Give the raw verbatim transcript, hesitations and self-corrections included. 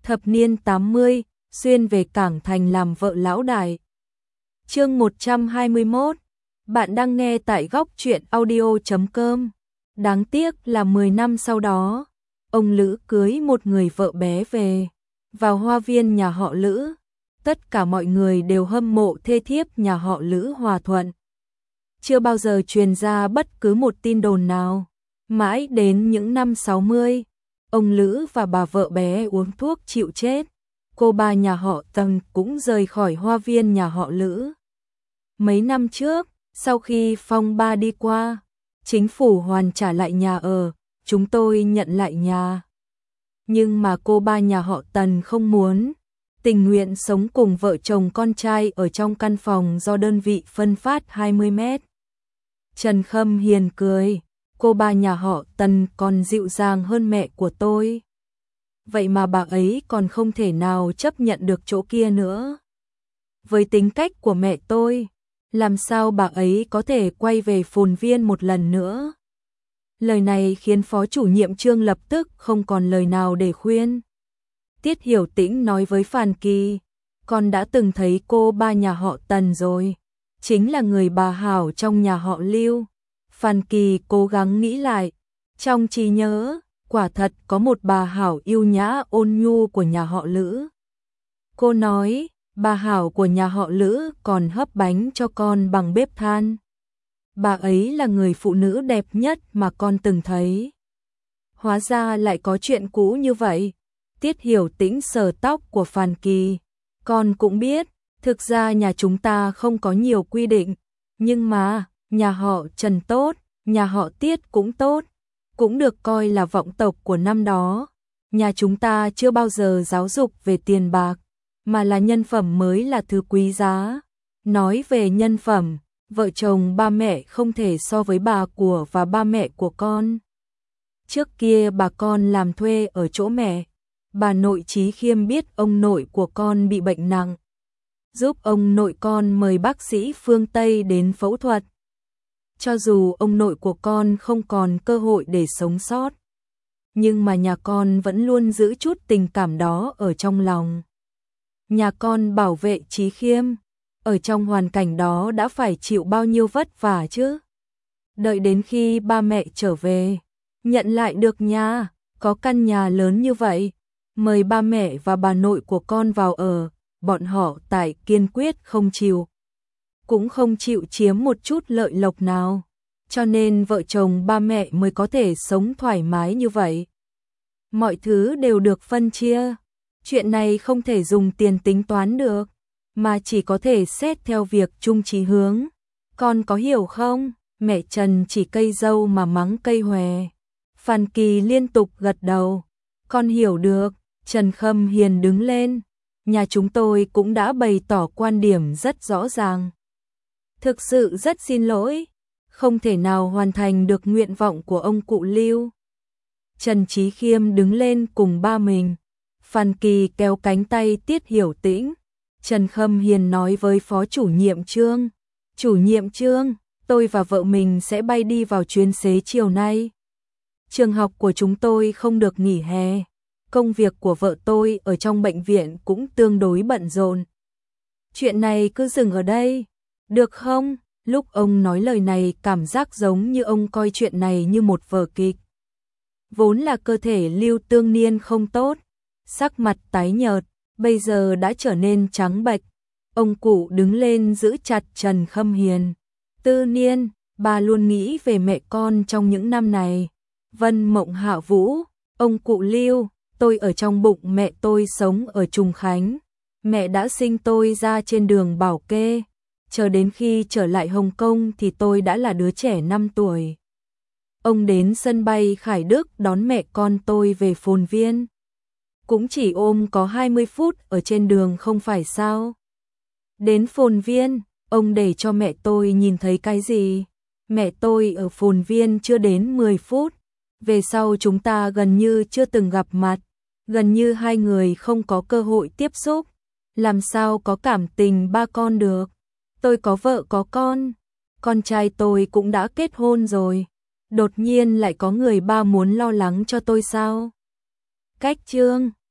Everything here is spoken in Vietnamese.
thập niên tám mươi, xuyên về Cảng Thành làm vợ lão đại. Chương một trăm hai mươi mốt. Bạn đang nghe tại góc truyện audio chấm com. Đáng tiếc là mười năm sau đó, ông Lữ cưới một người vợ bé về, vào hoa viên nhà họ Lữ. Tất cả mọi người đều hâm mộ thê thiếp nhà họ Lữ hòa thuận. Chưa bao giờ truyền ra bất cứ một tin đồn nào. Mãi đến những năm sáu mươi, ông Lữ và bà vợ bé uống thuốc chịu chết. Cô ba nhà họ Tần cũng rời khỏi hoa viên nhà họ Lữ. Mấy năm trước, sau khi phong ba đi qua, chính phủ hoàn trả lại nhà ở, chúng tôi nhận lại nhà. Nhưng mà cô ba nhà họ Tần không muốn, tình nguyện sống cùng vợ chồng con trai ở trong căn phòng do đơn vị phân phát hai mươi mét. Trần Khâm Hiền cười, cô ba nhà họ Tần còn dịu dàng hơn mẹ của tôi. Vậy mà bà ấy còn không thể nào chấp nhận được chỗ kia nữa. Với tính cách của mẹ tôi, làm sao bà ấy có thể quay về Phồn Viên một lần nữa? Lời này khiến phó chủ nhiệm Trương lập tức không còn lời nào để khuyên. Tiết Hiểu Tĩnh nói với Phan Kỳ, con đã từng thấy cô ba nhà họ Tần rồi, chính là người bà Hảo trong nhà họ Lưu. Phan Kỳ cố gắng nghĩ lại, trong trí nhớ, quả thật có một bà Hảo yêu nhã ôn nhu của nhà họ Lữ. Cô nói, bà Hảo của nhà họ Lữ còn hấp bánh cho con bằng bếp than. Bà ấy là người phụ nữ đẹp nhất mà con từng thấy. Hóa ra lại có chuyện cũ như vậy. Tiết Hiểu Tĩnh sờ tóc của Phan Kỳ. Con cũng biết, thực ra nhà chúng ta không có nhiều quy định, nhưng mà, nhà họ Trần tốt, nhà họ Tiết cũng tốt, cũng được coi là vọng tộc của năm đó. Nhà chúng ta chưa bao giờ giáo dục về tiền bạc, mà là nhân phẩm mới là thứ quý giá. Nói về nhân phẩm, vợ chồng ba mẹ không thể so với bà của và ba mẹ của con. Trước kia bà con làm thuê ở chỗ mẹ, bà nội Chí Khiêm biết ông nội của con bị bệnh nặng, giúp ông nội con mời bác sĩ phương Tây đến phẫu thuật. Cho dù ông nội của con không còn cơ hội để sống sót, nhưng mà nhà con vẫn luôn giữ chút tình cảm đó ở trong lòng. Nhà con bảo vệ Chí Khiêm, ở trong hoàn cảnh đó đã phải chịu bao nhiêu vất vả chứ. Đợi đến khi ba mẹ trở về, nhận lại được nhà, có căn nhà lớn như vậy, mời ba mẹ và bà nội của con vào ở, bọn họ tại kiên quyết không chịu. Cũng không chịu chiếm một chút lợi lộc nào, cho nên vợ chồng ba mẹ mới có thể sống thoải mái như vậy. Mọi thứ đều được phân chia, chuyện này không thể dùng tiền tính toán được, mà chỉ có thể xét theo việc chung chí hướng. Con có hiểu không? Mẹ Trần chỉ cây dâu mà mắng cây hòe. Phan Kỳ liên tục gật đầu. Con hiểu được. Trần Khâm Hiền đứng lên. Nhà chúng tôi cũng đã bày tỏ quan điểm rất rõ ràng. Thực sự rất xin lỗi, không thể nào hoàn thành được nguyện vọng của ông cụ Lưu. Trần Chí Khiêm đứng lên cùng ba mình. Phan Kỳ kéo cánh tay Tiết Hiểu Tĩnh. Trần Khâm Hiền nói với phó chủ nhiệm Trương, chủ nhiệm Trương, tôi và vợ mình sẽ bay đi vào chuyến xế chiều nay. Trường học của chúng tôi không được nghỉ hè, công việc của vợ tôi ở trong bệnh viện cũng tương đối bận rộn. Chuyện này cứ dừng ở đây, được không? Lúc ông nói lời này cảm giác giống như ông coi chuyện này như một vở kịch. Vốn là cơ thể Lưu Tương Niên không tốt, sắc mặt tái nhợt, bây giờ đã trở nên trắng bệch. Ông cụ đứng lên giữ chặt Trần Khâm Hiền. Tư Niên, bà luôn nghĩ về mẹ con trong những năm này. Vân Mộng Hạ Vũ, ông cụ Lưu, tôi ở trong bụng mẹ tôi sống ở Trùng Khánh. Mẹ đã sinh tôi ra trên đường Bảo Kê. Chờ đến khi trở lại Hồng Kông thì tôi đã là đứa trẻ năm tuổi. Ông đến sân bay Khải Đức đón mẹ con tôi về Phồn Viên. Cũng chỉ ôm có hai mươi phút ở trên đường không phải sao? Đến Phồn Viên, ông để cho mẹ tôi nhìn thấy cái gì? Mẹ tôi ở Phồn Viên chưa đến mười phút. Về sau chúng ta gần như chưa từng gặp mặt. Gần như hai người không có cơ hội tiếp xúc. Làm sao có cảm tình ba con được? Tôi có vợ có con. Con trai tôi cũng đã kết hôn rồi. Đột nhiên lại có người ba muốn lo lắng cho tôi sao? Cách Trương